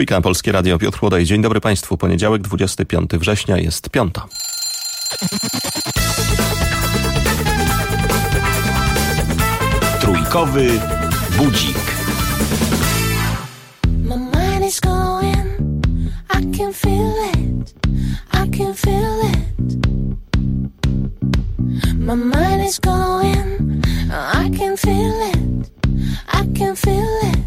Witam, Polskie Radio, Piotr Chłodaj. Dzień dobry Państwu. Poniedziałek, 25 września, jest 5. Trójkowy budzik. My mind is going, I can feel it, I can feel it. My mind is going, I can feel it, I can feel it.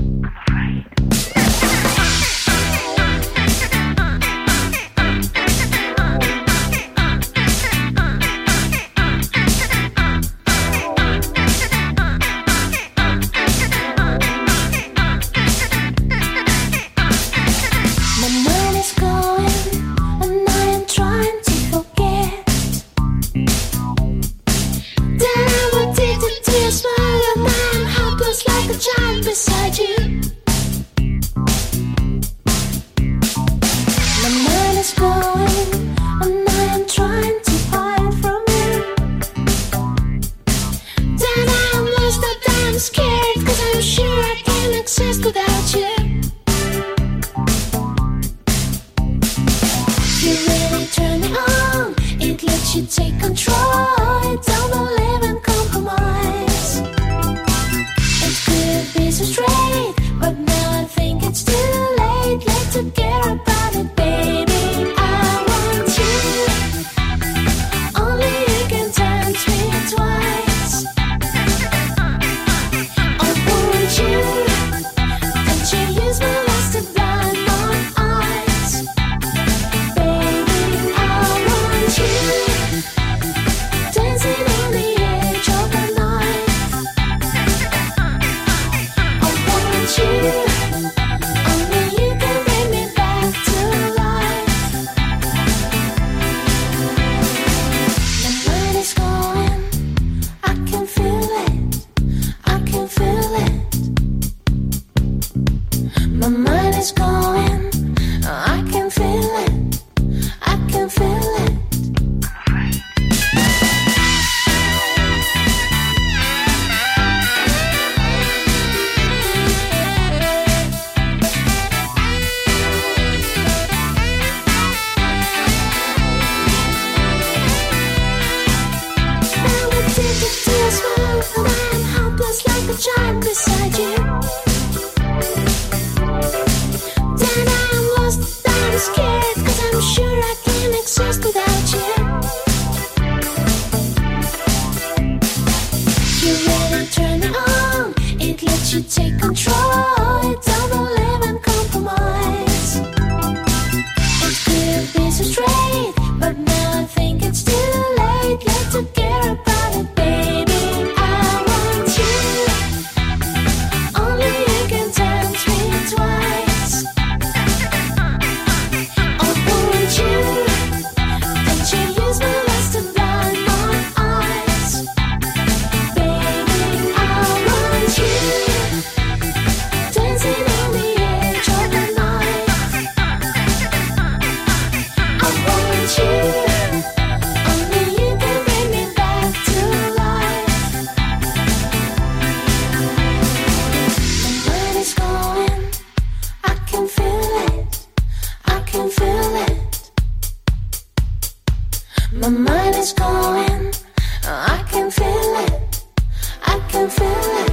Beside you, my mind is going, and I am trying to hide from you. Then I am lost, that I am scared, 'cause I'm sure I can't exist without you. You really turn me on, it lets you take control, it don't believe in compromise. It could be so straight, but now I think it's too late. Let's forget about it, baby. I want you. Only you can tempt me twice. I want you. Don't you use my lust to blind my eyes, baby. I want you. Dancing on the edge of the night. You, only you can bring me back to life. My mind is going, I can feel it, I can feel it. My mind is going, I can feel it, I can feel it. Giant beside you. Then I'm lost, I'm scared, 'cause I'm sure I can't exist without you. You really turn me on, it lets you take control, it don't believe in compromise. It could be so straight, but now I think it's too late. Let's forget about it, baby. My mind is going, I can feel it, I can feel it.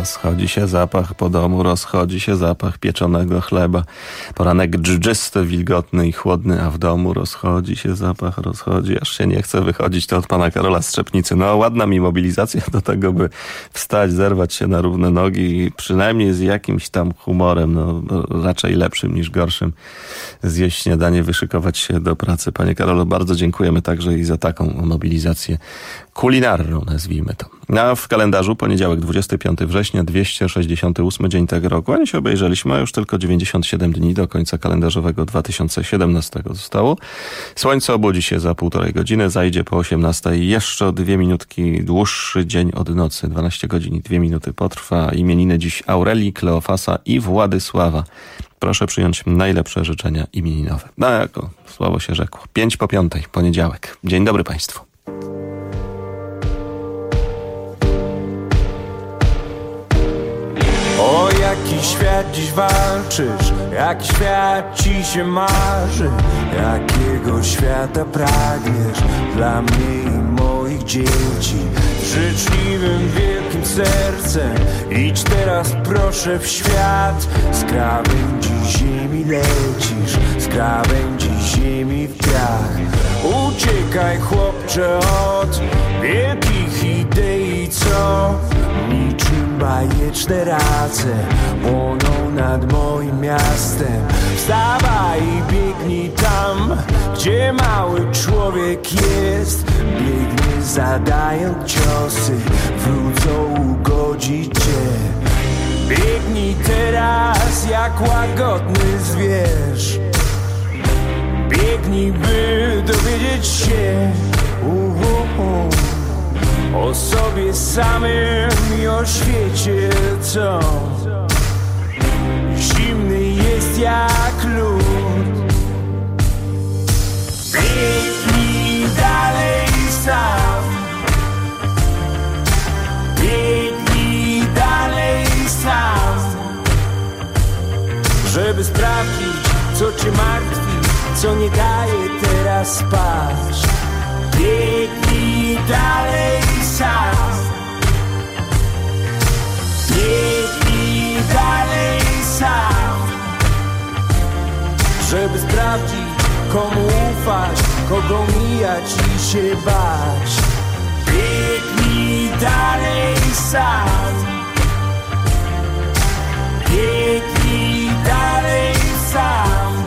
Rozchodzi się zapach po domu, rozchodzi się zapach pieczonego chleba. Poranek dżdżysty, wilgotny i chłodny, a w domu rozchodzi się zapach, rozchodzi, aż się nie chce wychodzić. To od pana Karola Strzepnicy. No, ładna mi mobilizacja do tego, by wstać, zerwać się na równe nogi i przynajmniej z jakimś tam humorem, no raczej lepszym niż gorszym, zjeść śniadanie, wyszykować się do pracy. Panie Karolu, bardzo dziękujemy także i za taką mobilizację kulinarną, nazwijmy to. A w kalendarzu poniedziałek 25 września, 268 dzień tego roku. A nie się obejrzeliśmy, a już tylko 97 dni do końca kalendarzowego 2017 zostało. Słońce obudzi się za 1,5 godziny, zajdzie po 18 i jeszcze o 2 minutki dłuższy dzień od nocy. 12 godzin i 2 minuty potrwa. Imieniny dziś Aurelii, Kleofasa i Władysława. Proszę przyjąć najlepsze życzenia imieninowe. No, jako słowo się rzekło. 5:05, poniedziałek. Dzień dobry Państwu. O jaki świat dziś walczysz, jaki świat ci się marzy, jakiego świata pragniesz dla mnie i moich dzieci. Z życzliwym, wielkim sercem idź teraz proszę w świat. Z krawędzi ziemi lecisz, z krawędzi ziemi w piach. Uciekaj chłopcze od wielkich idei, co niczym bajeczne race płoną nad moim miastem. Wstawaj i biegnij tam, gdzie mały człowiek jest. Biegnie zadając ciosy, wrócą ugodzić cię. Biegnij teraz jak łagodny zwierz. Biegnij, by dowiedzieć się o sobie samym i o świecie, co zimny jest jak lód. Biegnij dalej sam, biegnij dalej sam, żeby sprawdzić, co cię martwi, co nie daje teraz spać. Biegnij dalej sam, biegnij dalej sam, żeby sprawdzić, komu ufać, kogo mijać i się bać. Biegnij dalej sam, biegnij dalej sam.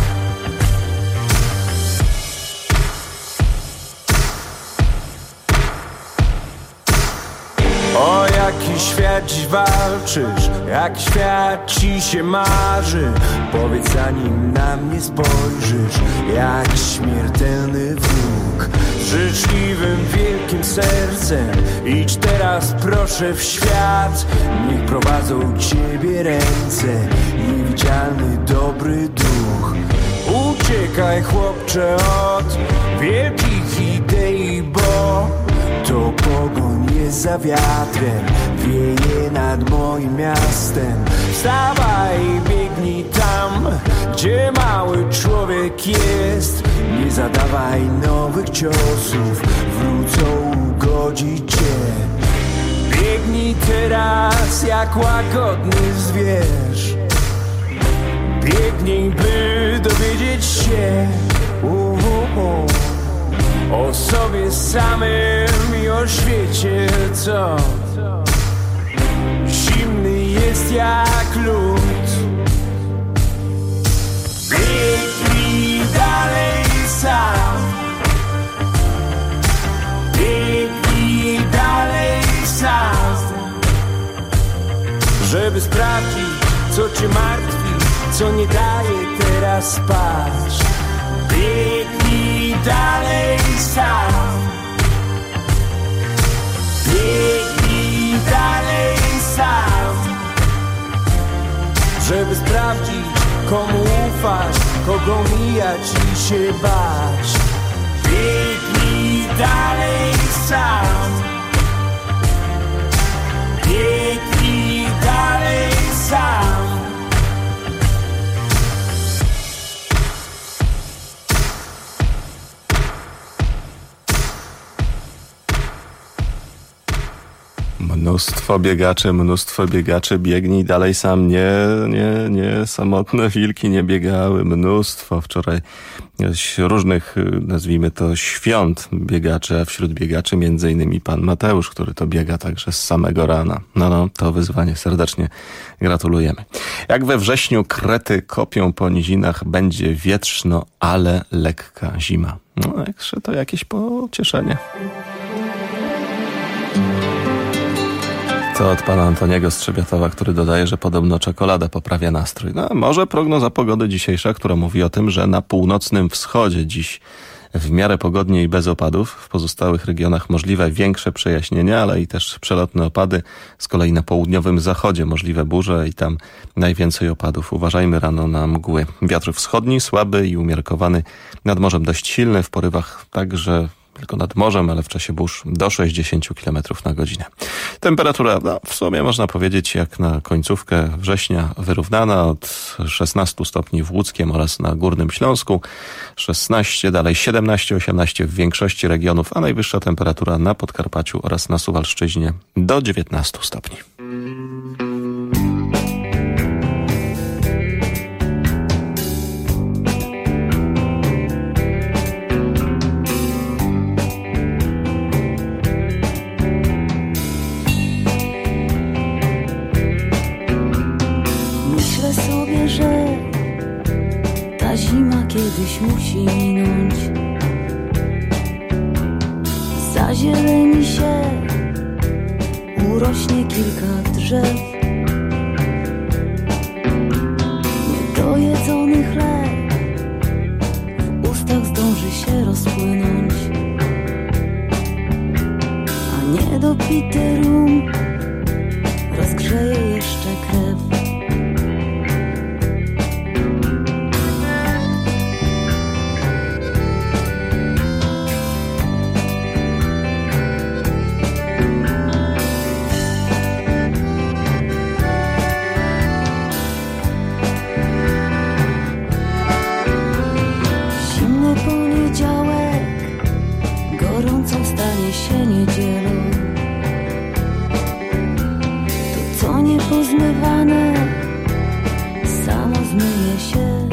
O jaki świat dziś walczysz, jaki świat ci się marzy. Powiedz zanim na mnie spojrzysz, jak śmiertelny wróg. Z życzliwym, wielkim sercem idź teraz proszę w świat. Niech prowadzą ciebie ręce, niewidzialny dobry duch. Uciekaj chłopcze od wielkich idei, bo to pogoń jest za wiatrem, wieje nad moim miastem. Wstawaj i biegnij tam, gdzie mały człowiek jest. Nie zadawaj nowych ciosów, wrócą ugodzić cię. Biegnij teraz jak łagodny zwierz. Biegnij, by dowiedzieć się o sobie samym i o świecie, co zimny jest jak lód. Biegnij dalej sam, biegnij dalej sam, żeby sprawdzić, co cię martwi, co nie daje teraz spać. Biegnij dalej sam, biegnij dalej sam, żeby sprawdzić, komu ufać, kogo mijać i się bać. Biegnij dalej sam, biegnij dalej sam. Mnóstwo biegaczy, biegnij dalej sam, nie, samotne wilki nie biegały, mnóstwo wczoraj różnych, nazwijmy to, świąt biegaczy, a wśród biegaczy między innymi pan Mateusz, który to biega także z samego rana. No, to wyzwanie serdecznie gratulujemy. Jak we wrześniu krety kopią po nizinach, będzie wietrzno, ale lekka zima. No, także to jakieś pocieszenie. To od pana Antoniego Strzebiatowa, który dodaje, że podobno czekolada poprawia nastrój. No, może prognoza pogody dzisiejsza, która mówi o tym, że na północnym wschodzie dziś w miarę pogodnie i bez opadów. W pozostałych regionach możliwe większe przejaśnienia, ale i też przelotne opady. Z kolei na południowym zachodzie możliwe burze i tam najwięcej opadów. Uważajmy rano na mgły. Wiatr wschodni słaby i umiarkowany. Nad morzem dość silny, w porywach także tylko nad morzem, ale w czasie burz do 60 km na godzinę. Temperatura, w sumie można powiedzieć, jak na końcówkę września wyrównana, od 16 stopni w Łódzkiem oraz na Górnym Śląsku, 16, dalej 17, 18 w większości regionów, a najwyższa temperatura na Podkarpaciu oraz na Suwalszczyźnie do 19 stopni. Kiedyś musi minąć, zazieleni się, urośnie kilka drzew, niedojedzony chleb w ustach zdąży się rozpłynąć, a niedopity rum rozgrzeje jeszcze krew. Pozmywane samo zmyje się.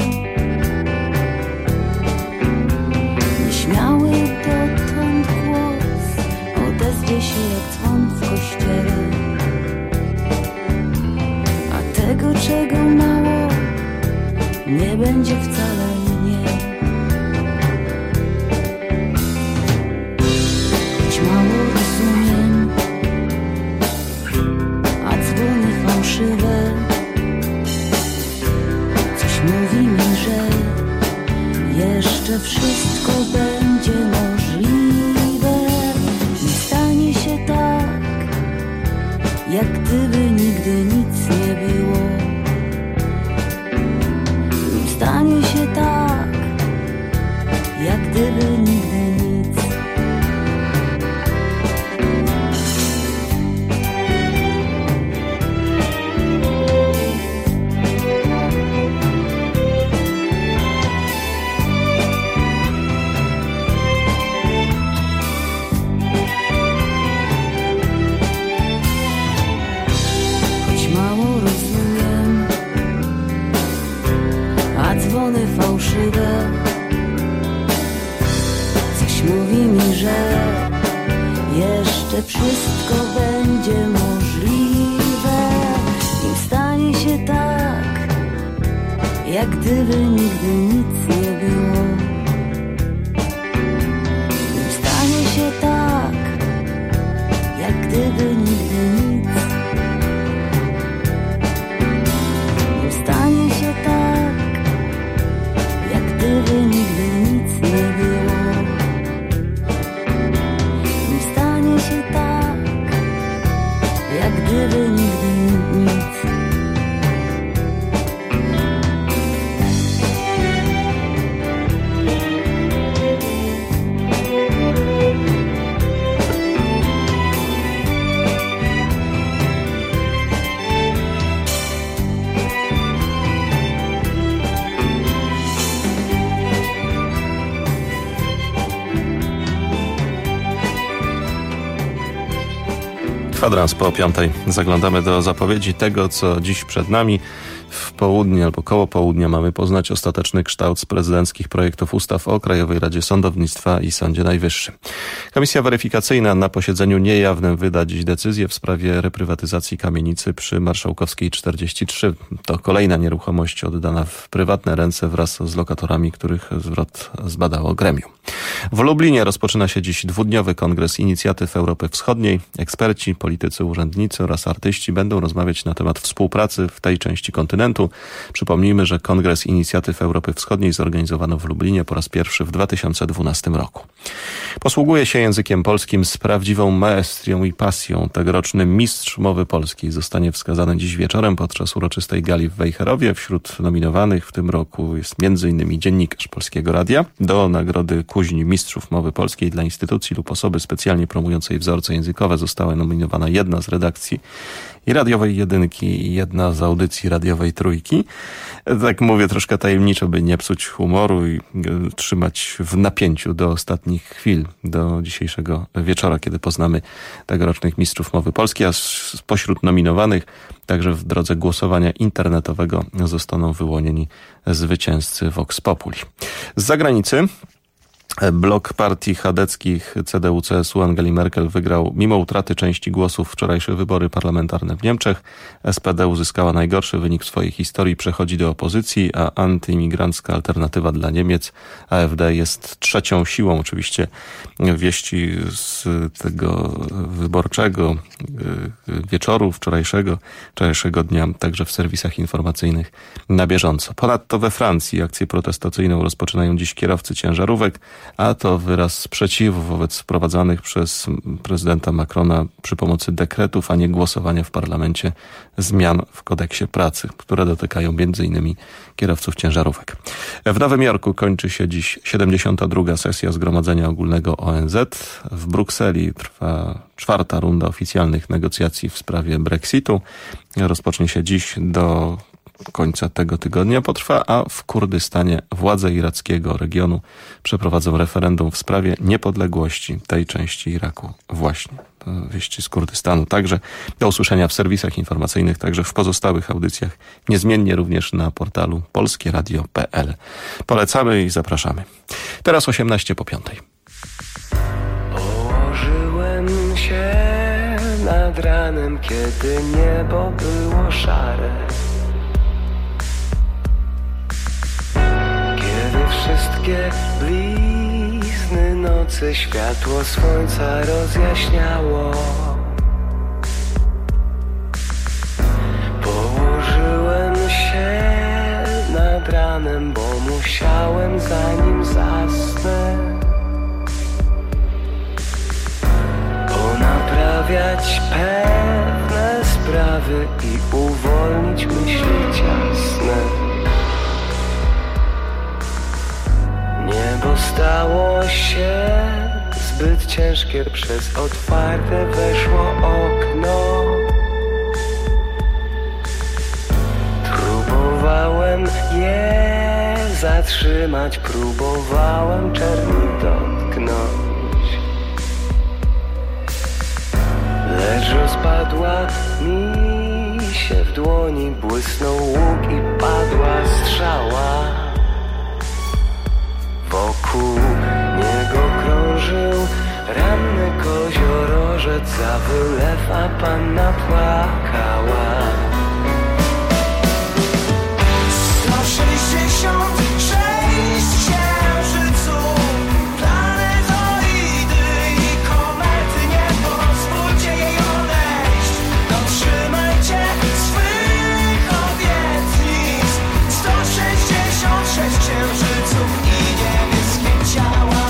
Nieśmiały dotąd głos odezwie się jak dzwon w kościele, a tego, czego mało, nie będzie wcale mniej. Choć mało rozumiem, a dzwony fałszywe, coś mówi mi, że jeszcze wszystko będzie możliwe. Nie stanie się tak, jak gdyby nigdy nic nie było. Nie stanie się tak, jak gdyby nigdy nic. Dzwony fałszywe, coś mówi mi, że jeszcze wszystko będzie możliwe. Nim stanie się tak, jak gdyby nigdy nic nie było. Nim stanie się tak, jak gdyby nigdy nic. Nim stanie się tak, gdyby nigdy nic nie było. Nie stanie się tak, jak gdyby nigdy nic. Kwadrans po 5:00. Zaglądamy do zapowiedzi tego, co dziś przed nami. W południe albo koło południa mamy poznać ostateczny kształt prezydenckich projektów ustaw o Krajowej Radzie Sądownictwa i Sądzie Najwyższym. Komisja weryfikacyjna na posiedzeniu niejawnym wyda dziś decyzję w sprawie reprywatyzacji kamienicy przy Marszałkowskiej 43. To kolejna nieruchomość oddana w prywatne ręce wraz z lokatorami, których zwrot zbadało gremium. W Lublinie rozpoczyna się dziś dwudniowy Kongres Inicjatyw Europy Wschodniej. Eksperci, politycy, urzędnicy oraz artyści będą rozmawiać na temat współpracy w tej części kontynentu. Przypomnijmy, że Kongres Inicjatyw Europy Wschodniej zorganizowano w Lublinie po raz pierwszy w 2012 roku. Posługuje się językiem polskim z prawdziwą maestrią i pasją. Tegoroczny mistrz mowy polskiej zostanie wskazany dziś wieczorem podczas uroczystej gali w Wejherowie. Wśród nominowanych w tym roku jest m.in. dziennikarz Polskiego Radia. Do nagrody Kuźni Mistrzów Mowy Polskiej dla instytucji lub osoby specjalnie promującej wzorce językowe została nominowana jedna z redakcji i radiowej jedynki i jedna z audycji radiowej trójki. Tak mówię troszkę tajemniczo, by nie psuć humoru i trzymać w napięciu do ostatnich chwil, do dzisiejszego wieczora, kiedy poznamy tegorocznych mistrzów mowy polskiej, a spośród nominowanych także w drodze głosowania internetowego zostaną wyłonieni zwycięzcy Vox Populi. Z zagranicy blok partii chadeckich CDU-CSU Angeli Merkel wygrał mimo utraty części głosów wczorajsze wybory parlamentarne w Niemczech. SPD uzyskała najgorszy wynik w swojej historii, przechodzi do opozycji, a antyimigrancka Alternatywa dla Niemiec, AfD, jest trzecią siłą. Oczywiście wieści z tego wyborczego wieczoru wczorajszego dnia także w serwisach informacyjnych na bieżąco. Ponadto we Francji akcję protestacyjną rozpoczynają dziś kierowcy ciężarówek, a to wyraz sprzeciwu wobec wprowadzanych przez prezydenta Macrona przy pomocy dekretów, a nie głosowania w parlamencie zmian w kodeksie pracy, które dotykają m.in. kierowców ciężarówek. W Nowym Jorku kończy się dziś 72. sesja Zgromadzenia Ogólnego ONZ. W Brukseli trwa 4. runda oficjalnych negocjacji w sprawie Brexitu. Rozpocznie się dziś do końca tego tygodnia potrwa, a w Kurdystanie władze irackiego regionu przeprowadzą referendum w sprawie niepodległości tej części Iraku. Właśnie wieści z Kurdystanu. Także do usłyszenia w serwisach informacyjnych, także w pozostałych audycjach, niezmiennie również na portalu polskieradio.pl. Polecamy i zapraszamy. Teraz 18 po 5. Położyłem się nad ranem, kiedy niebo było szare. Wszystkie blizny nocy światło słońca rozjaśniało. Położyłem się nad ranem, bo musiałem, zanim zasnę, ponaprawiać pewne sprawy i uwolnić myśli ciasne. Niebo stało się zbyt ciężkie, przez otwarte weszło okno. Próbowałem je zatrzymać, próbowałem czerni dotknąć, lecz rozpadła mi się w dłoni, błysnął łuk i padła strzała. Wokół niego krążył ranny koziorożec, za wylew, a panna płakała. 166 księżyców, planetoidy i komety, nie pozwólcie jej odejść, dotrzymajcie swych obietnic. 166 księżyców i niebieskie ciała.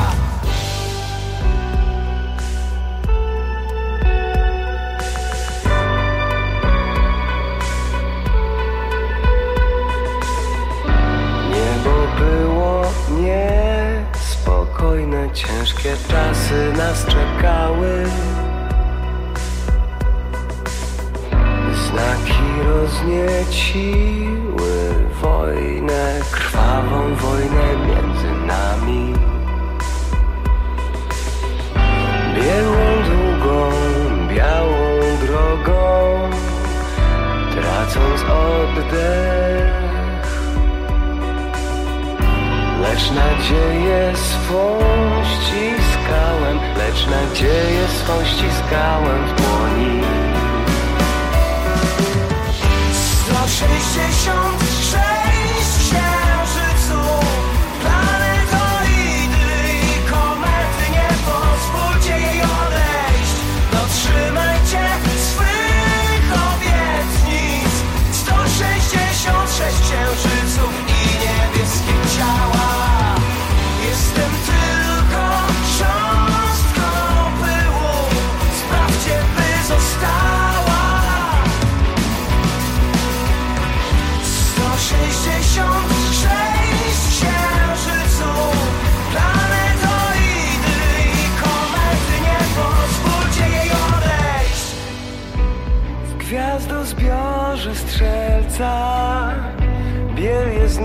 Niebo było niespokojne, ciężkie czasy nas czekały. Znaki roznieciły wojnę, krwawą wojnę między nami. Białą, długą, białą oddech. Lecz nadzieję swą ściskałem, lecz nadzieję swą ściskałem w dłoni. 166 księżyców, planetoidy i komety, nie pozwólcie jej odejść. Dotrzymajcie swych obietnic. 166 księżyców i niebieskie ciała. Jestem tylko cząstką pyłu, sprawdźcie, by została. 166 księżyców, planetoidy i komety, nie pozwólcie jej odejść. W gwiazdozbiorze strzelca biel jest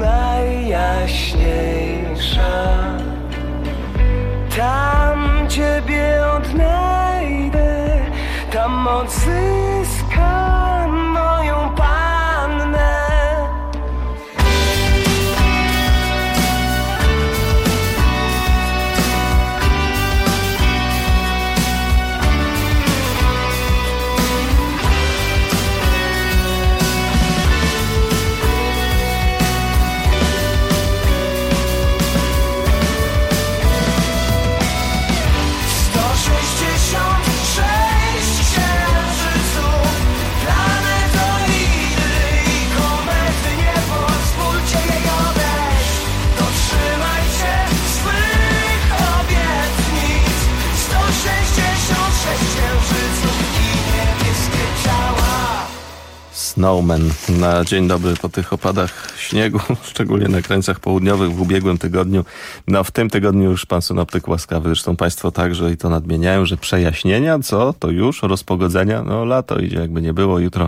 najjaśniejsza. Tam Ciebie odnajdę, tam odzyskam moją pannę. Snowman na dzień dobry po tych opadach śniegu, szczególnie na krańcach południowych w ubiegłym tygodniu. No w tym tygodniu już pan synoptyk łaskawy, zresztą państwo także i to nadmieniają, że przejaśnienia, co? To już rozpogodzenia? No lato idzie, jakby nie było. Jutro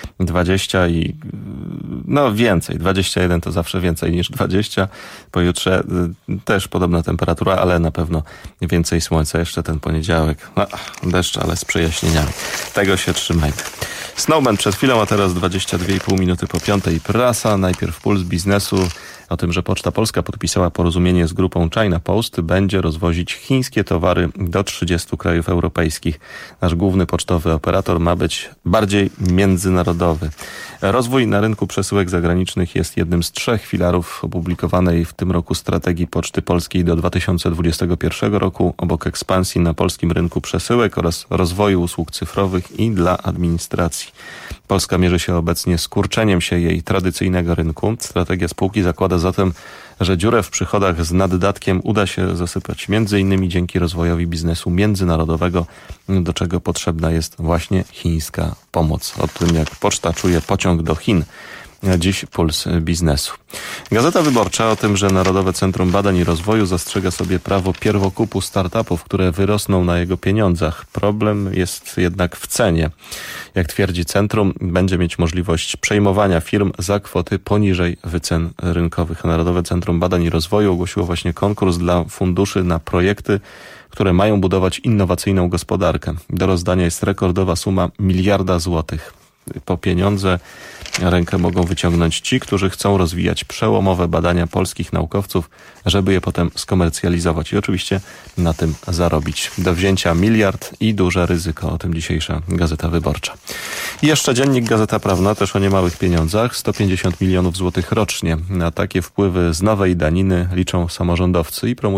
20 i no więcej. 21 to zawsze więcej niż 20. Pojutrze też podobna temperatura, ale na pewno więcej słońca. Jeszcze ten poniedziałek. No, deszcz, ale z przejaśnieniami. Tego się trzymajmy. Snowman przed chwilą, a teraz 22,5 minuty po 5. Prasa. Najpierw puls biznesu o tym, że Poczta Polska podpisała porozumienie z grupą China Post, będzie rozwozić chińskie towary do 30 krajów europejskich. Nasz główny pocztowy operator ma być bardziej międzynarodowy. Rozwój na rynku przesyłek zagranicznych jest jednym z 3 filarów opublikowanej w tym roku strategii Poczty Polskiej do 2021 roku, obok ekspansji na polskim rynku przesyłek oraz rozwoju usług cyfrowych i dla administracji. Polska mierzy się obecnie z kurczeniem się jej tradycyjnego rynku. Strategia spółki zakłada zatem, że dziurę w przychodach z naddatkiem uda się zasypać m.in. dzięki rozwojowi biznesu międzynarodowego, do czego potrzebna jest właśnie chińska pomoc. O tym, jak poczta czuje pociąg do Chin. Dziś puls biznesu. Gazeta Wyborcza o tym, że Narodowe Centrum Badań i Rozwoju zastrzega sobie prawo pierwokupu startupów, które wyrosną na jego pieniądzach. Problem jest jednak w cenie. Jak twierdzi centrum, będzie mieć możliwość przejmowania firm za kwoty poniżej wycen rynkowych. Narodowe Centrum Badań i Rozwoju ogłosiło właśnie konkurs dla funduszy na projekty, które mają budować innowacyjną gospodarkę. Do rozdania jest rekordowa suma 1 miliarda złotych. Po pieniądze rękę mogą wyciągnąć ci, którzy chcą rozwijać przełomowe badania polskich naukowców, żeby je potem skomercjalizować i oczywiście na tym zarobić. Do wzięcia 1 miliard i duże ryzyko. O tym dzisiejsza Gazeta Wyborcza. I jeszcze dziennik Gazeta Prawna, też o niemałych pieniądzach. 150 milionów złotych rocznie. Na takie wpływy z nowej daniny liczą samorządowcy i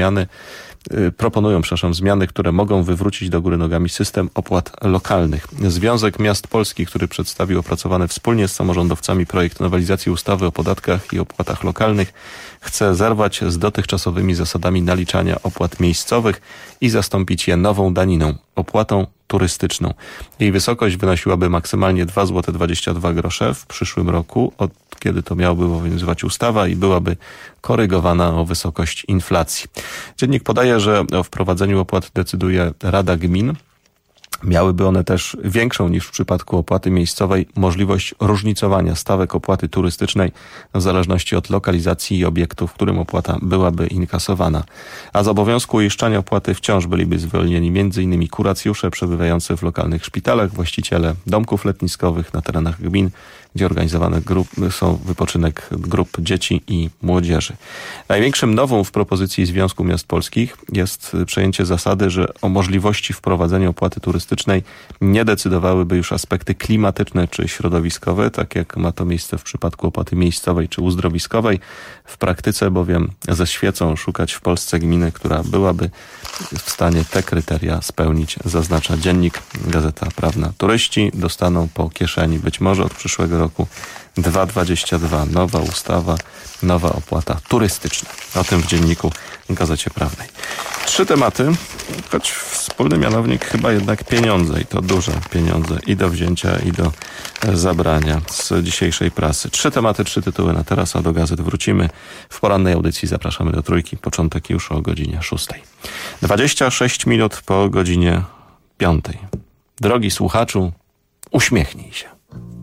proponują zmiany, które mogą wywrócić do góry nogami system opłat lokalnych. Związek Miast Polskich, który przedstawił opracowany wspólnie z samorządowcami projekt nowelizacji ustawy o podatkach i opłatach lokalnych, chce zerwać z dotychczasowymi zasadami naliczania opłat miejscowych i zastąpić je nową daniną, opłatą turystyczną. Jej wysokość wynosiłaby maksymalnie 2,22 zł w przyszłym roku, od kiedy to miałaby obowiązywać ustawa i byłaby korygowana o wysokość inflacji. Dziennik podaje, że o wprowadzeniu opłat decyduje Rada Gmin, Miałyby one też większą niż w przypadku opłaty miejscowej możliwość różnicowania stawek opłaty turystycznej w zależności od lokalizacji i obiektu, w którym opłata byłaby inkasowana. A z obowiązku uiszczania opłaty wciąż byliby zwolnieni m.in. kuracjusze przebywający w lokalnych szpitalach, właściciele domków letniskowych na terenach gmin, gdzie organizowane są wypoczynek grup dzieci i młodzieży. Największym nowum w propozycji Związku Miast Polskich jest przejęcie zasady, że o możliwości wprowadzenia opłaty turystycznej nie decydowałyby już aspekty klimatyczne czy środowiskowe, tak jak ma to miejsce w przypadku opłaty miejscowej czy uzdrowiskowej. W praktyce bowiem ze świecą szukać w Polsce gminy, która byłaby w stanie te kryteria spełnić, zaznacza Dziennik, Gazeta Prawna. Turyści dostaną po kieszeni być może od przyszłego roku 2,22. Nowa ustawa, nowa opłata turystyczna. O tym w Dzienniku, Gazecie Prawnej. 3 tematy, choć wspólny mianownik chyba jednak pieniądze i to duże pieniądze i do wzięcia i do zabrania z dzisiejszej prasy. 3 tematy, 3 tytuły na teraz, a do gazet wrócimy. W porannej audycji zapraszamy do Trójki. Początek już o godzinie 6. 26 minut po godzinie 5. Drogi słuchaczu, uśmiechnij się.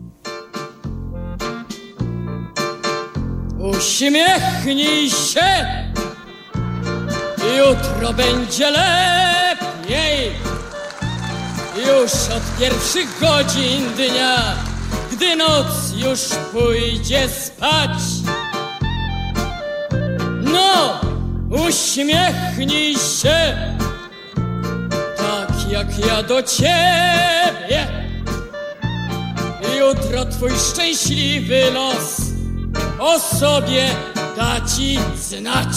Uśmiechnij się, jutro będzie lepiej. Już od pierwszych godzin dnia, gdy noc już pójdzie spać. No, uśmiechnij się, tak jak ja do ciebie. Jutro twój szczęśliwy los o sobie da ci znać.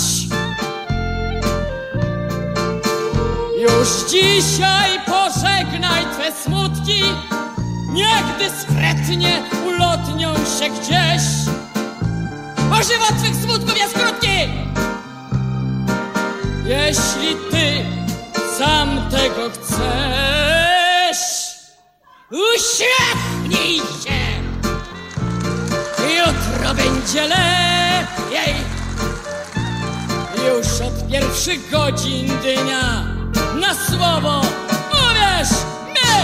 Już dzisiaj pożegnaj twe smutki, niech dyskretnie ulotnią się gdzieś, bo żywot twych smutków jest krótki. Jeśli ty sam tego chcesz, uśmiechnij się. Jutro będzie lepiej. Już od pierwszych godzin dnia na słowo uwierz mi.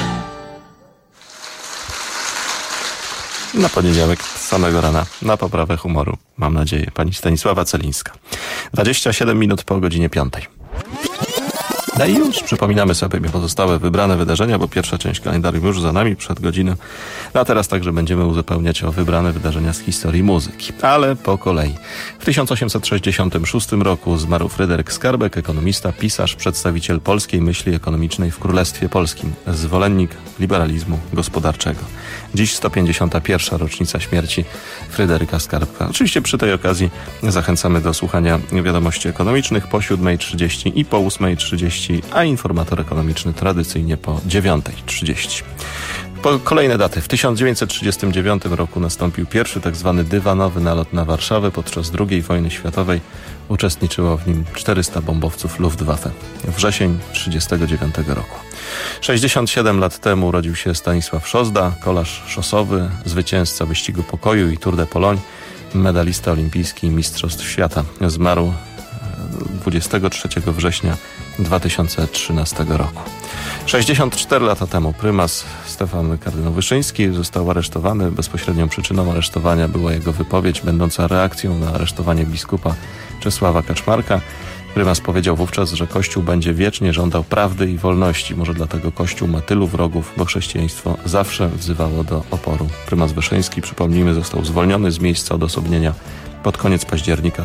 Na poniedziałek z samego rana na poprawę humoru, mam nadzieję, pani Stanisława Celińska. 27 minut po godzinie 5. No i już przypominamy sobie pozostałe wybrane wydarzenia, bo pierwsza część kalendarium już za nami przed godziną. No a teraz także będziemy uzupełniać o wybrane wydarzenia z historii muzyki. Ale po kolei. W 1866 roku zmarł Fryderyk Skarbek, ekonomista, pisarz, przedstawiciel polskiej myśli ekonomicznej w Królestwie Polskim, zwolennik liberalizmu gospodarczego. Dziś 151. rocznica śmierci Fryderyka Skarbka. Oczywiście przy tej okazji zachęcamy do słuchania wiadomości ekonomicznych po 7:30 i po 8:30, a informator ekonomiczny tradycyjnie po 9:30. Kolejne daty. W 1939 roku nastąpił pierwszy tzw. dywanowy nalot na Warszawę. Podczas II wojny światowej uczestniczyło w nim 400 bombowców Luftwaffe. Wrzesień 1939 roku. 67 lat temu urodził się Stanisław Szozda, kolarz szosowy, zwycięzca wyścigu pokoju i Tour de Pologne, medalista olimpijski i mistrzostw świata. Zmarł 23 września 2013 roku. 64 lata temu prymas Stefan kardynał Wyszyński został aresztowany. Bezpośrednią przyczyną aresztowania była jego wypowiedź będąca reakcją na aresztowanie biskupa Czesława Kaczmarka. Prymas powiedział wówczas, że Kościół będzie wiecznie żądał prawdy i wolności. Może dlatego Kościół ma tylu wrogów, bo chrześcijaństwo zawsze wzywało do oporu. Prymas Wyszyński, przypomnijmy, został zwolniony z miejsca odosobnienia pod koniec października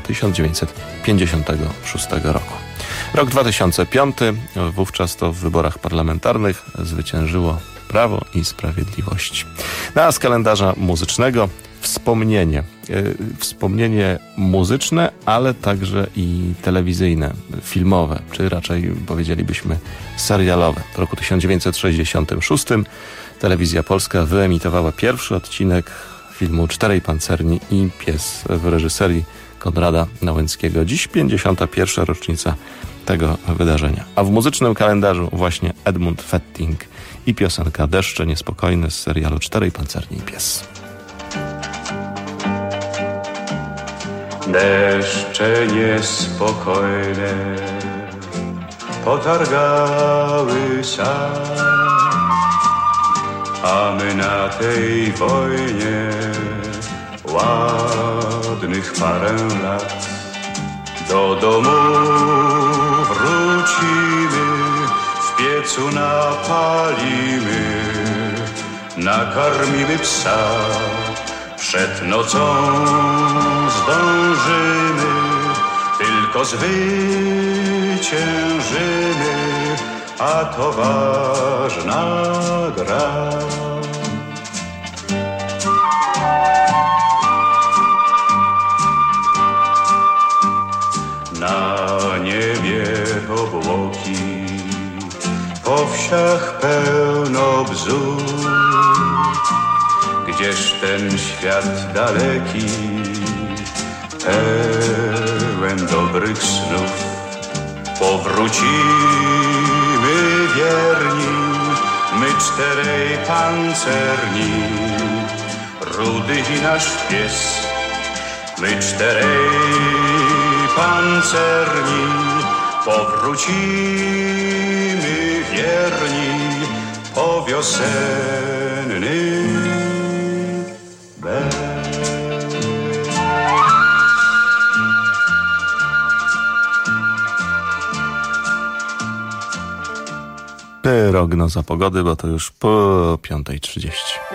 1956 roku. Rok 2005, wówczas to w wyborach parlamentarnych zwyciężyło Prawo i Sprawiedliwość. No a z kalendarza muzycznego wspomnienie muzyczne, ale także i telewizyjne, filmowe, czy raczej powiedzielibyśmy serialowe. W roku 1966 Telewizja Polska wyemitowała pierwszy odcinek filmu Czterej Pancerni i Pies w reżyserii Konrada Nałęckiego. Dziś 51. rocznica tego wydarzenia. A w muzycznym kalendarzu właśnie Edmund Fetting i piosenka Deszcze niespokojne z serialu Czterej Pancerni i Pies. Deszcze niespokojne potargały sad Mamy na tej wojnie ładnych parę lat. Do domu wrócimy, w piecu napalimy, nakarmimy psa. Przed nocą zdążymy, tylko zwyciężymy, a to ważna gra. Na niebie obłoki, po wsiach pełno bzów. Gdzież ten świat daleki, pełen dobrych snów. Powrócimy wierni, my czterej pancerni, Rudy i nasz pies. My czterej pancerni, powrócimy wierni po wiosenny bez. Prognoza pogody, bo to już po 5:30.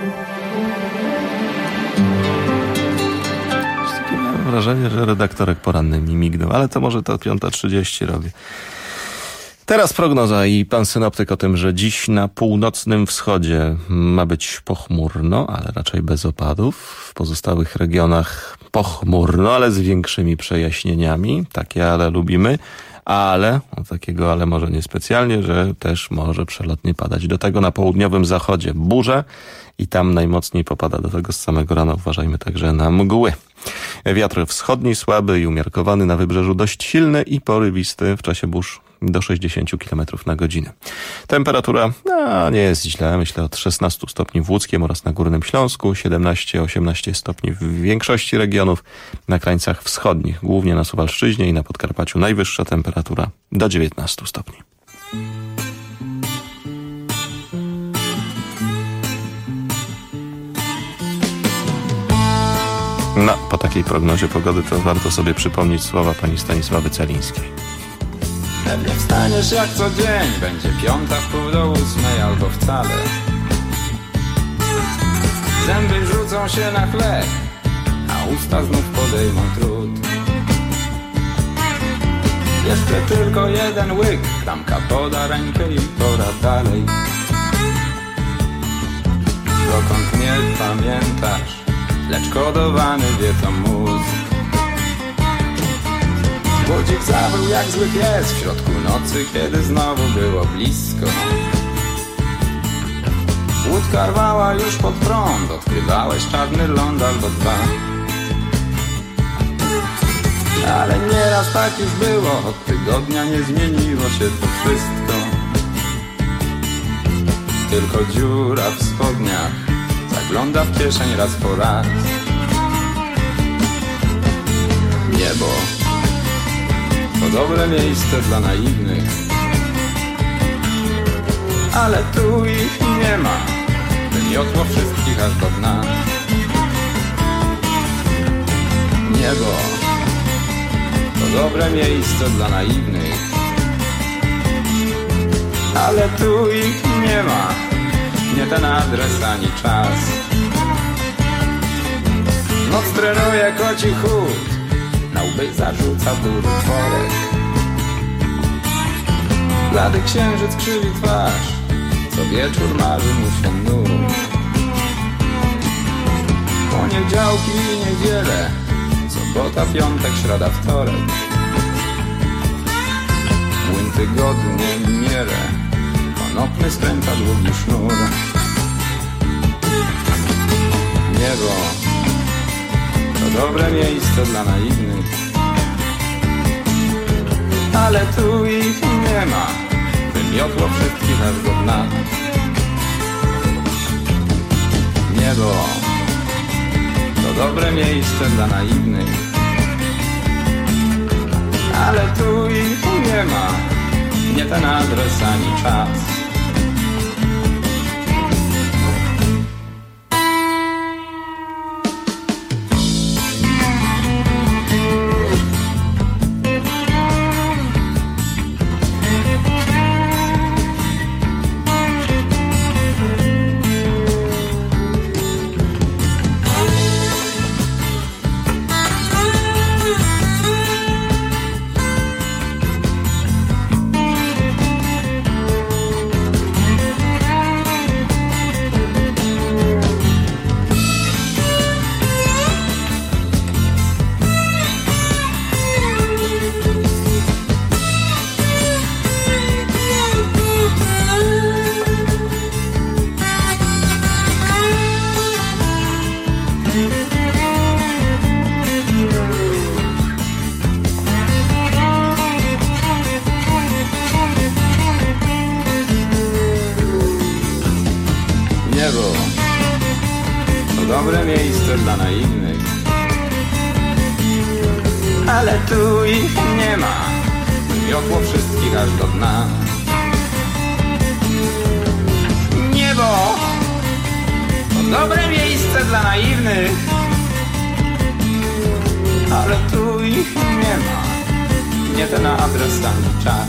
Mam wrażenie, że redaktorek poranny mi mignął, ale to może to 5:30 robię. Teraz prognoza i pan synoptyk o tym, że dziś na północnym wschodzie ma być pochmurno, ale raczej bez opadów. W pozostałych regionach pochmurno, ale z większymi przejaśnieniami. Takie ale lubimy. Ale, takiego ale może niespecjalnie, że też może przelotnie padać. Do tego na południowym zachodzie burze i tam najmocniej popada. Do tego z samego rana uważajmy także na mgły. Wiatr wschodni słaby i umiarkowany, na wybrzeżu dość silny i porywisty w czasie burz do 60 km na godzinę. Temperatura nie jest źle, myślę od 16 stopni w Łódzkiem oraz na Górnym Śląsku, 17-18 stopni w większości regionów, na krańcach wschodnich, głównie na Suwalszczyźnie i na Podkarpaciu najwyższa temperatura do 19 stopni. No, po takiej prognozie pogody to warto sobie przypomnieć słowa pani Stanisławy Celińskiej. Pewnie wstaniesz jak co dzień, będzie 7:45 albo wcale. Zęby rzucą się na chleb, a usta znów podejmą trud. Jeszcze tylko jeden łyk, klamka poda rękę i pora dalej. Dokąd nie pamiętasz, lecz kodowany wie to mózg. Budzik zawył jak zły pies w środku nocy, kiedy znowu było blisko. Łódka rwała już pod prąd, odkrywałeś czarny ląd albo dwa. Ale nieraz tak już było, od tygodnia nie zmieniło się to wszystko. Tylko dziura w spodniach zagląda w kieszeń raz po raz. Niebo to dobre miejsce dla naiwnych, ale tu ich nie ma, wymiotło wszystkich aż do dna. Niebo to dobre miejsce dla naiwnych, ale tu ich nie ma, nie ten adres ani czas. Noc trenuje koci chód, na łby zarzuca duży worek. Blady księżyc krzywi twarz, co wieczór marzy mu się nóż. Poniedziałki i niedzielę, sobota, piątek, środa, wtorek. Młyn tygodnie miele, konopny skręca długi sznur. Niebo to dobre miejsce dla naiwnych, ale tu ich nie ma, wymiotło wszystkich aż do dna. Niebo to dobre miejsce dla naiwnych, ale tu ich nie ma, nie ten adres ani czas. niebo to dobre miejsce dla naiwnych, ale tu ich nie ma, wymiotło wszystkich aż do dna. Niebo to dobre miejsce dla naiwnych, ale tu ich nie ma, nie ten adres, tam czas.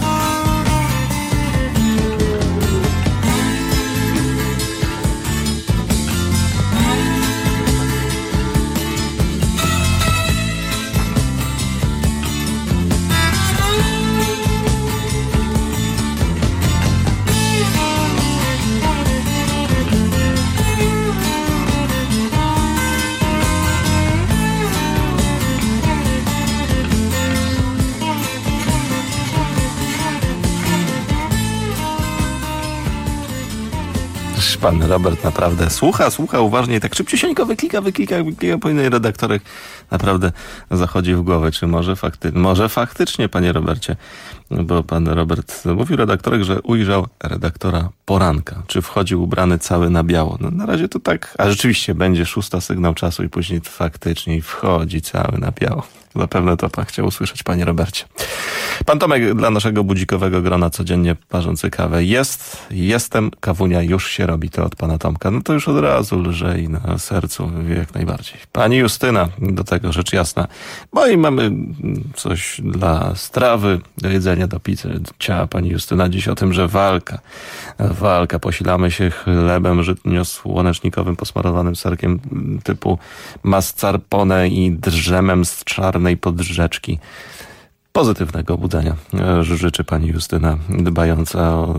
Pan Robert naprawdę słucha uważnie, tak szybciusieńko wyklika po innej redaktorek. Naprawdę zachodzi w głowę, czy może faktycznie, panie Robercie, bo pan Robert mówił redaktorek, że ujrzał redaktora poranka, czy wchodził ubrany cały na biało. No, na razie to tak, a rzeczywiście będzie 6 sygnał czasu i później faktycznie wchodzi cały na biało. Zapewne to pan chciał usłyszeć, panie Robercie. Pan Tomek dla naszego budzikowego grona codziennie parzący kawę. Jestem, kawunia już się robi. To od pana Tomka. No to już od razu lżej na sercu, jak najbardziej. Pani Justyna, do tego rzecz jasna. Bo i mamy coś dla strawy, do jedzenia, do pizzy. Ciała pani Justyna dziś o tym, że walka. Posilamy się chlebem żytnio-słonecznikowym posmarowanym serkiem typu mascarpone i drzemem z czarnej podrzeczki. Pozytywnego budzenia życzy pani Justyna, dbająca o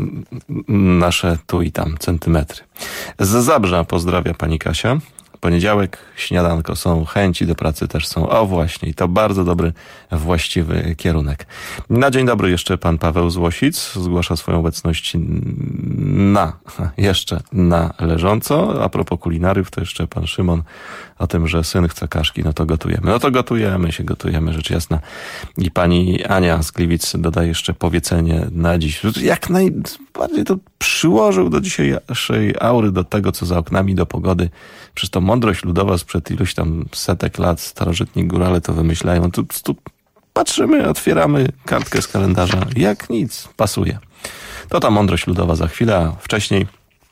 nasze tu i tam centymetry. Z Zabrza pozdrawia pani Kasia. Poniedziałek, śniadanko są, chęci do pracy też są. O właśnie, i to bardzo dobry, właściwy kierunek. Na dzień dobry jeszcze pan Paweł z Łosic zgłasza swoją obecność jeszcze na leżąco. A propos kulinariów, to jeszcze pan Szymon o tym, że syn chce kaszki, no to gotujemy, rzecz jasna. I pani Ania z Gliwic dodaje jeszcze powiedzenie na dziś. Jak najbardziej to przyłożył do dzisiejszej aury, do tego, co za oknami, do pogody. Przecież to mądrość ludowa sprzed iluś tam setek lat, starożytni górale to wymyślają. Tu patrzymy, otwieramy kartkę z kalendarza. Jak nic, pasuje. To ta mądrość ludowa za chwilę, a wcześniej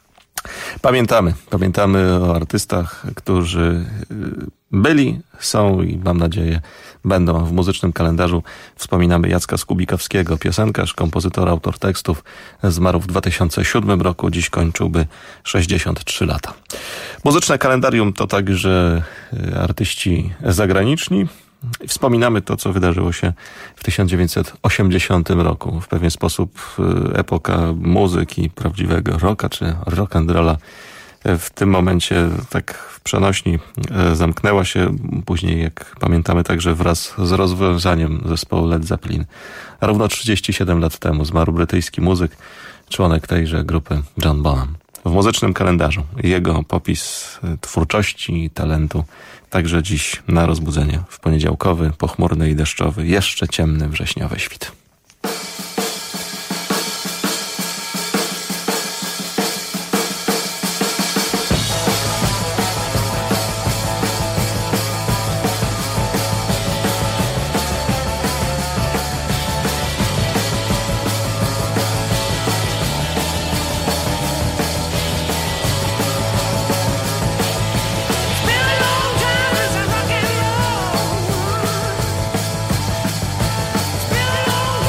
pamiętamy o artystach, którzy byli, są i mam nadzieję będą w muzycznym kalendarzu. Wspominamy Jacka Skubikowskiego, piosenkarz, kompozytor, autor tekstów. Zmarł w 2007 roku, dziś kończyłby 63 lata. Muzyczne kalendarium to także artyści zagraniczni. Wspominamy to, co wydarzyło się w 1980 roku. W pewien sposób epoka muzyki, prawdziwego rocka czy rock and rolla w tym momencie tak w przenośni zamknęła się. Później, jak pamiętamy, także wraz z rozwiązaniem zespołu Led Zeppelin. Równo 37 lat temu zmarł brytyjski muzyk, członek tejże grupy John Bonham. W muzycznym kalendarzu jego popis twórczości i talentu także dziś na rozbudzenie w poniedziałkowy, pochmurny i deszczowy, jeszcze ciemny wrześniowy świt. Been a long time since I rock and roll.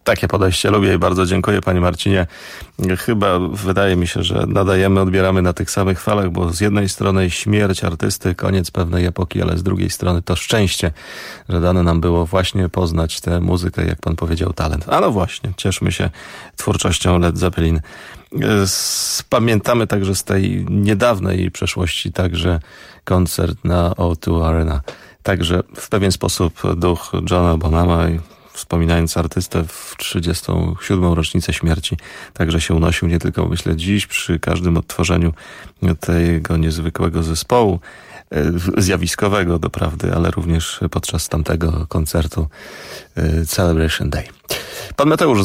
Takie podejście lubię i bardzo dziękuję, panie Marcinie. Chyba wydaje mi się, że nadajemy, odbieramy na tych samych falach, bo z jednej strony śmierć artysty, koniec pewnej epoki, ale z drugiej strony to szczęście, że dane nam było właśnie poznać tę muzykę, jak pan powiedział, talent. A no właśnie, cieszmy się twórczością Led Zeppelin. Pamiętamy także z tej niedawnej przeszłości także koncert na O2 Arena. Także w pewien sposób duch Johna Bonhama, wspominając artystę w 37. rocznicę śmierci, także się unosił nie tylko, myślę, dziś przy każdym odtworzeniu tego niezwykłego zespołu zjawiskowego doprawdy, ale również podczas tamtego koncertu Celebration Day. Pan Mateusz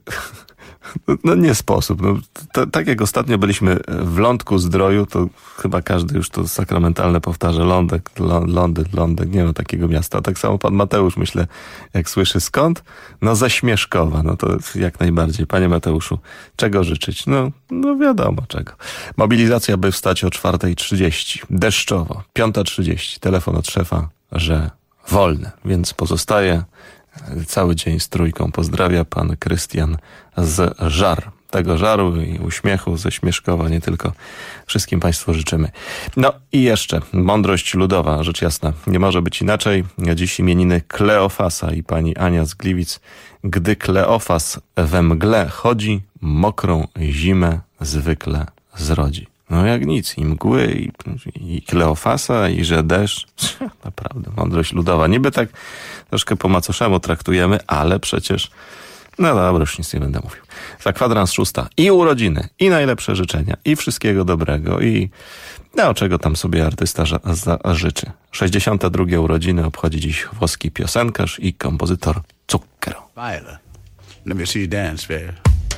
no nie sposób. No, tak jak ostatnio byliśmy w Lądku Zdroju, to chyba każdy już to sakramentalne powtarza. Lądek, nie ma takiego miasta. Tak samo pan Mateusz, myślę, jak słyszy skąd? No ze Śmieszkowa. No to jak najbardziej. Panie Mateuszu, czego życzyć? No wiadomo czego. Mobilizacja, by wstać o 4:30. Deszczowo. 5:30. Telefon od szefa, że wolne. Więc pozostaje cały dzień z trójką. Pozdrawia pan Krystian z Żar. Tego żaru i uśmiechu ze Śmieszkowa nie tylko. Wszystkim państwu życzymy. No i jeszcze mądrość ludowa, rzecz jasna. Nie może być inaczej. Dziś imieniny Kleofasa i pani Ania z Gliwic. Gdy Kleofas we mgle chodzi, mokrą zimę zwykle zrodzi. No jak nic, i mgły, i Kleofasa, i że deszcz. Naprawdę, mądrość ludowa. Niby tak troszkę po macoszemu traktujemy, ale przecież... No dobra, już nic nie będę mówił. Za kwadrans 6. I urodziny, i najlepsze życzenia, i wszystkiego dobrego, i no czego tam sobie artysta życzy. 62. urodziny obchodzi dziś włoski piosenkarz i kompozytor Zucchero. Viola, let me see you dance, baby.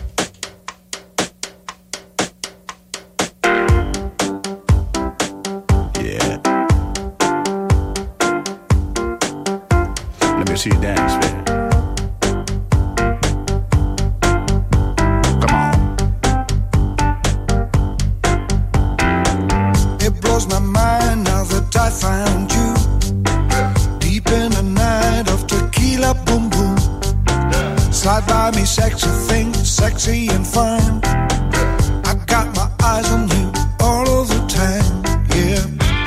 Yeah. Let me see you dance, baby. My mind now that I found you deep in the night of tequila boom boom. Slide by me, sexy thing, sexy and fine. I got my eyes on you all of the time, yeah.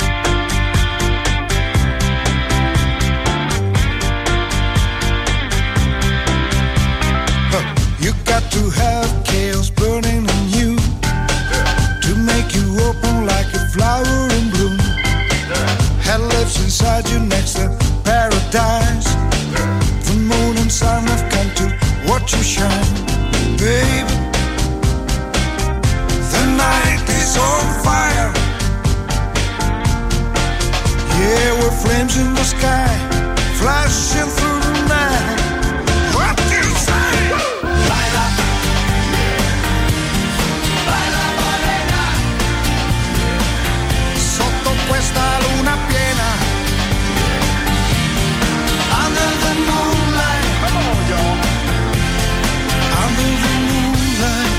You got to have chaos burning in you to make you open like a flower in bloom. Hell lives inside you next to paradise. The moon and sun have come to watch you shine, baby. The night is on fire. Yeah, we're flames in the sky, flashing through the night. What do you say? Light up. Questa luna piena, under the moonlight, under the moonlight.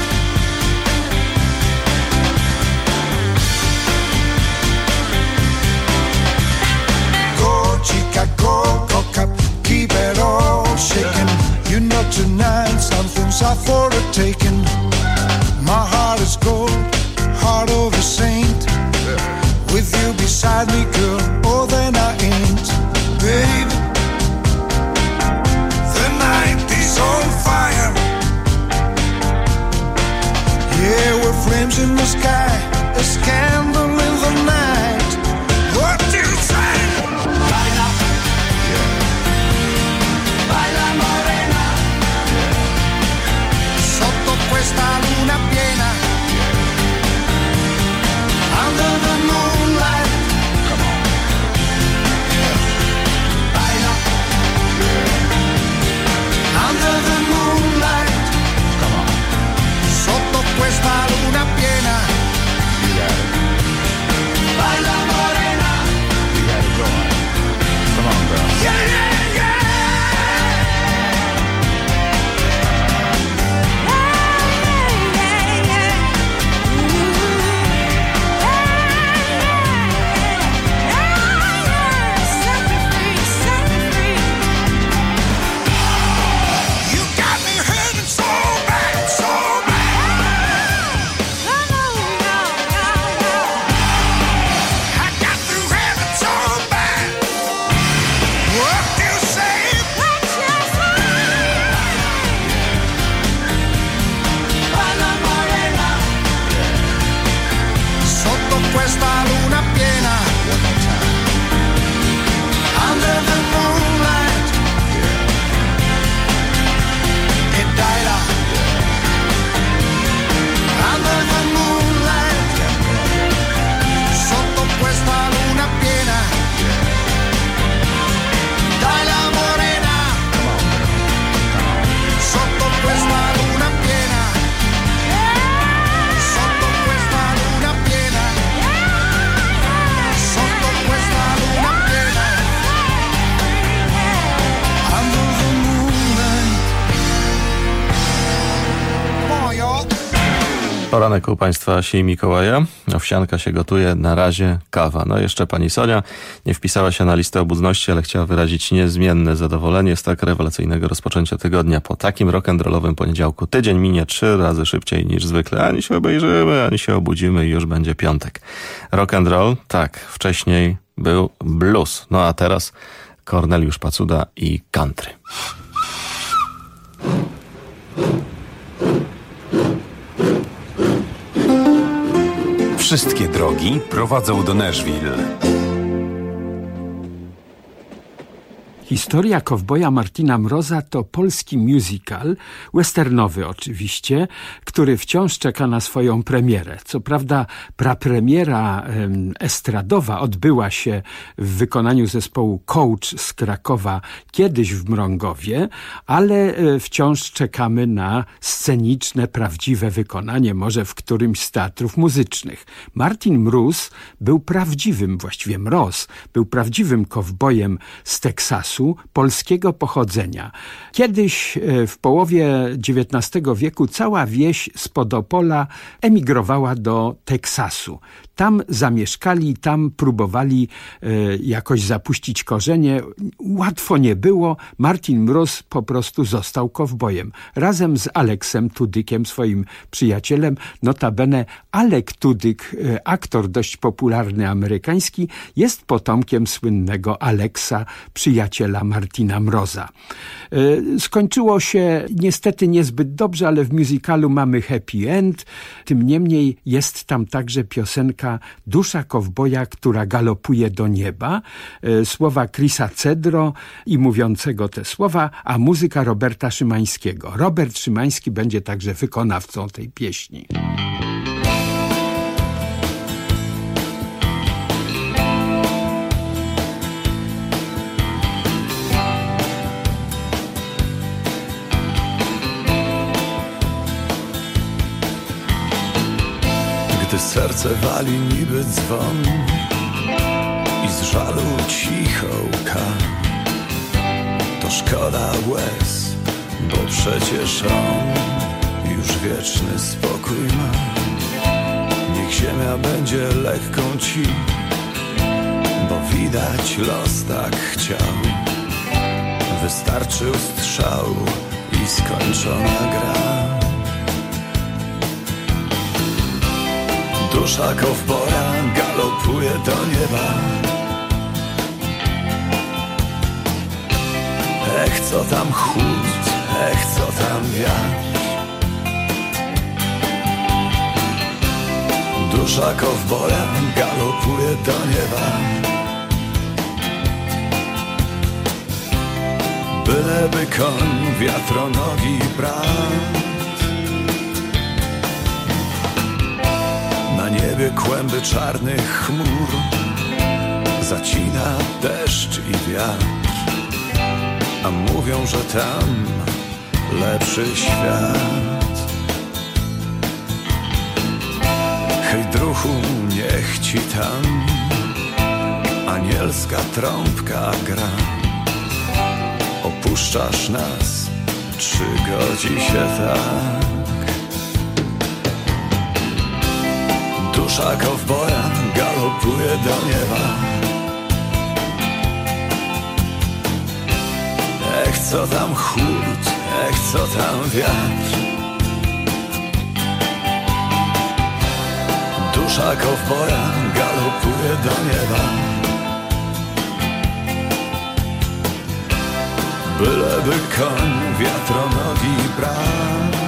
Go chica, go, cock up, keep it all shaking. You know tonight something's up for the taking. My heart is gold, heart of a saint. With you beside me, girl, oh then I ain't, baby. The night is on fire. Yeah, we're flames in the sky, a scandal in the night. What do you say? Baila, yeah. Baila morena, yeah. Sotto questa luna piena, yeah. Under the moonlight. Come on. Yeah. Baila, yeah. Under the moonlight. Come on. Sotto questa luna piena. You got it. Poranek u Państwa Asi i Mikołaja. Owsianka się gotuje, na razie kawa. No jeszcze pani Sonia nie wpisała się na listę obudności, ale chciała wyrazić niezmienne zadowolenie z tak rewelacyjnego rozpoczęcia tygodnia. Po takim rock'n'rollowym poniedziałku tydzień minie 3 razy szybciej niż zwykle. Ani się obejrzymy, ani się obudzimy i już będzie piątek. Rock'n'roll? Tak. Wcześniej był blues. No a teraz Korneliusz Pacuda i country. Wszystkie drogi prowadzą do Nashville. Historia kowboja Martina Mroza to polski musical, westernowy oczywiście, który wciąż czeka na swoją premierę. Co prawda prapremiera estradowa odbyła się w wykonaniu zespołu Coach z Krakowa kiedyś w Mrągowie, ale wciąż czekamy na sceniczne, prawdziwe wykonanie, może w którymś z teatrów muzycznych. Martin Mróz był prawdziwym, właściwie Mroz, był prawdziwym kowbojem z Teksasu, polskiego pochodzenia. Kiedyś w połowie XIX wieku cała wieś spod Opola emigrowała do Teksasu. Tam zamieszkali, tam próbowali jakoś zapuścić korzenie. Łatwo nie było. Martin Mróz po prostu został kowbojem. Razem z Aleksem Tudykiem, swoim przyjacielem. Notabene Alek Tudyk, aktor dość popularny amerykański, jest potomkiem słynnego Aleksa, przyjaciela Martina Mroza. Skończyło się niestety niezbyt dobrze, ale w musicalu mamy happy end. Tym niemniej jest tam także piosenka Dusza kowboja, która galopuje do nieba. Słowa Chrisa Cedro i mówiącego te słowa, a muzyka Roberta Szymańskiego. Robert Szymański będzie także wykonawcą tej pieśni. Gdy serce wali niby dzwon i z żalu cicho łka, to szkoda łez, bo przecież on już wieczny spokój ma. Niech ziemia będzie lekką ci, bo widać los tak chciał. Wystarczył strzał i skończona gra. Dusza kowboja galopuje do nieba. Ech, co tam chłód, ech, co tam wiatr. Dusza kowboja galopuje do nieba. Byleby koń wiatronogi brat. Na niebie kłęby czarnych chmur zacina deszcz i wiatr, a mówią, że tam lepszy świat. Hej druhu, niech ci tam anielska trąbka gra. Opuszczasz nas, czy godzi się tak? Dusza kowboja galopuje do nieba. Ech, co tam chłód, ech, co tam wiatr. Dusza kowboja galopuje do nieba. Byleby koń wiatronogi brat.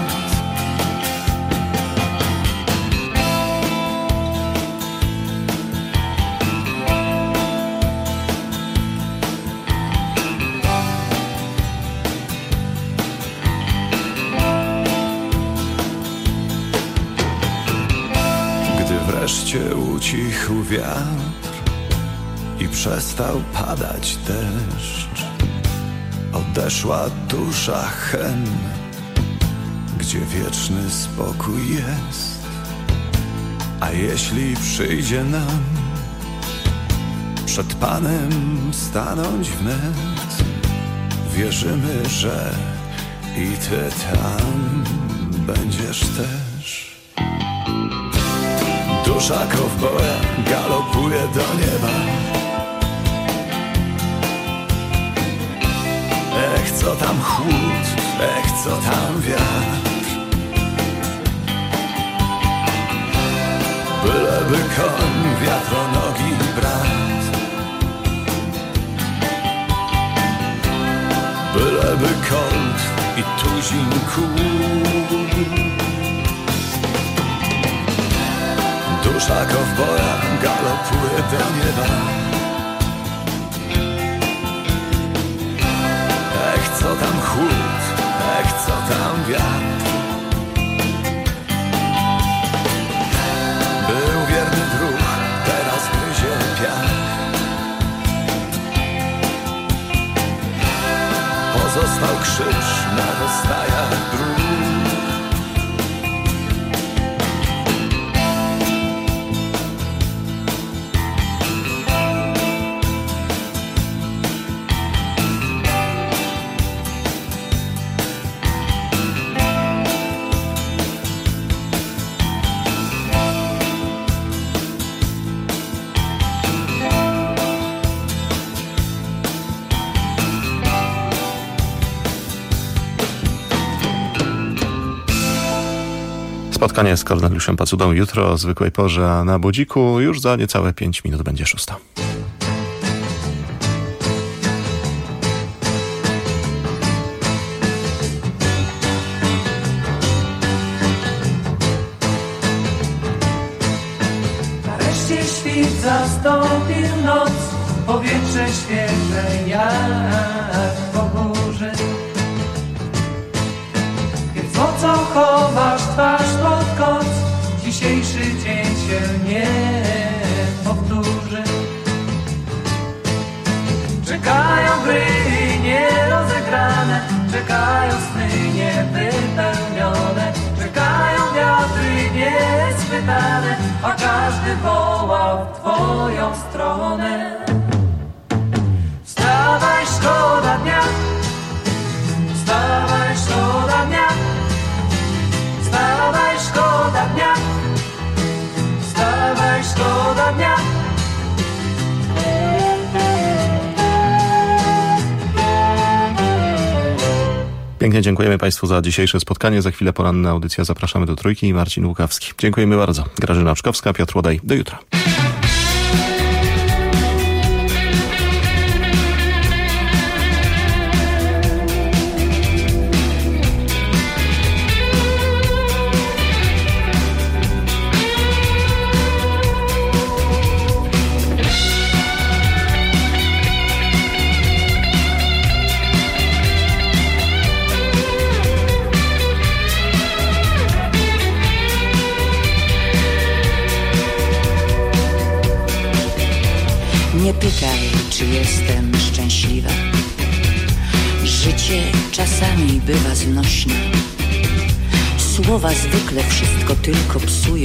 Wreszcie ucichł wiatr i przestał padać deszcz. Odeszła dusza hen, gdzie wieczny spokój jest. A jeśli przyjdzie nam przed Panem stanąć wnet, wierzymy, że i Ty tam będziesz też. Dusza kowboja galopuje do nieba. Ech, co tam chłód, ech, co tam wiatr. Byleby koń wiatronogi brat. Byleby kolt i tuzin kół. Dusza kowboja galopuje do nieba. Ech, co tam chłód, ech, co tam wiatr. Był wierny druh, teraz gryzie piach. Pozostał krzyż na rozstajach dróg. Spotkanie z Korneliuszem Pacudą jutro o zwykłej porze, a na budziku już za niecałe 5 minut będzie 6. Nareszcie świt zastąpił noc, powietrze świeże jak po burzy. Po co chowasz twarz pod koc? Dzisiejszy dzień się nie powtórzy. Czekają gry nierozegrane, czekają sny niewypełnione, czekają wiatry nieschwytane, a każdy woła w twoją stronę. Wstawaj, szkoda dnia, wstawaj, szkoda dnia. Wstawaj, szkoda dnia, wstawaj, szkoda dnia. Pięknie dziękujemy Państwu za dzisiejsze spotkanie. Za chwilę poranna audycja Zapraszamy do Trójki i Marcin Łukawski. Dziękujemy bardzo. Grażyna Oczkowska, Piotr Łodaj. Do jutra. Nie pytaj, czy jestem szczęśliwa. Życie czasami bywa znośne. Słowa zwykle wszystko tylko psują.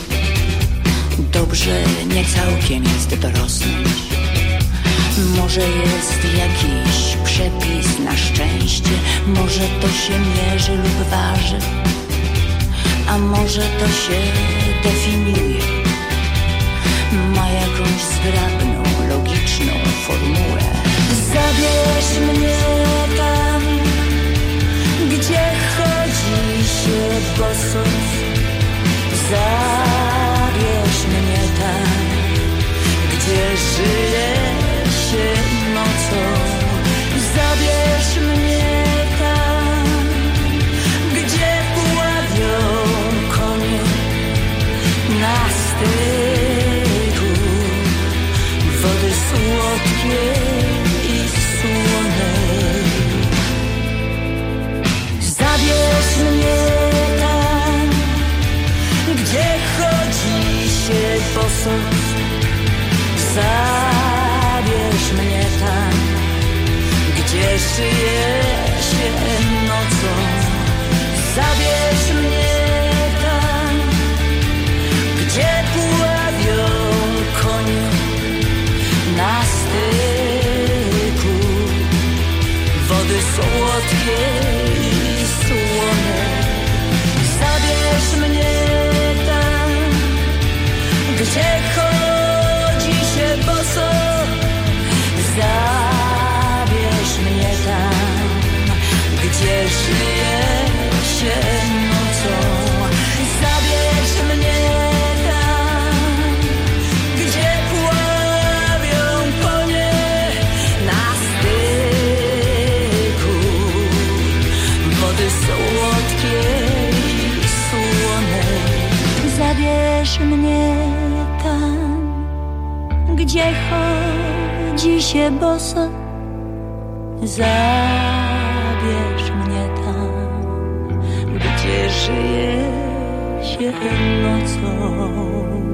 Dobrze nie całkiem jest dorosnąć. Może jest jakiś przepis na szczęście. Może to się mierzy lub waży. A może to się definiuje. Ma jakąś zgrabną, logiczną formułę. Zabierz mnie tam, gdzie chodzi się boso. Zabierz mnie tam, gdzie żyje się nocą. Zabierz mnie tam, gdzie pławią konie na styku. Wody słodkie i słone. Zabierz mnie tam, gdzie chodzi się boso. Zabierz mnie tam, gdzie żyje się nocą. Zabierz mnie tam, gdzie pławią konie na styku. Wody słodkie i słone. Zabierz mnie tam, gdzie chodzi się boso. Zabierz mnie tam, gdzie żyje się nocą. Zabierz mnie tam, gdzie pławią konie na styku wody słodkiej i słonej. Zabierz mnie tam, gdzie chodzi się boso. Zabierz mnie tam, gdzie żyje się nocą.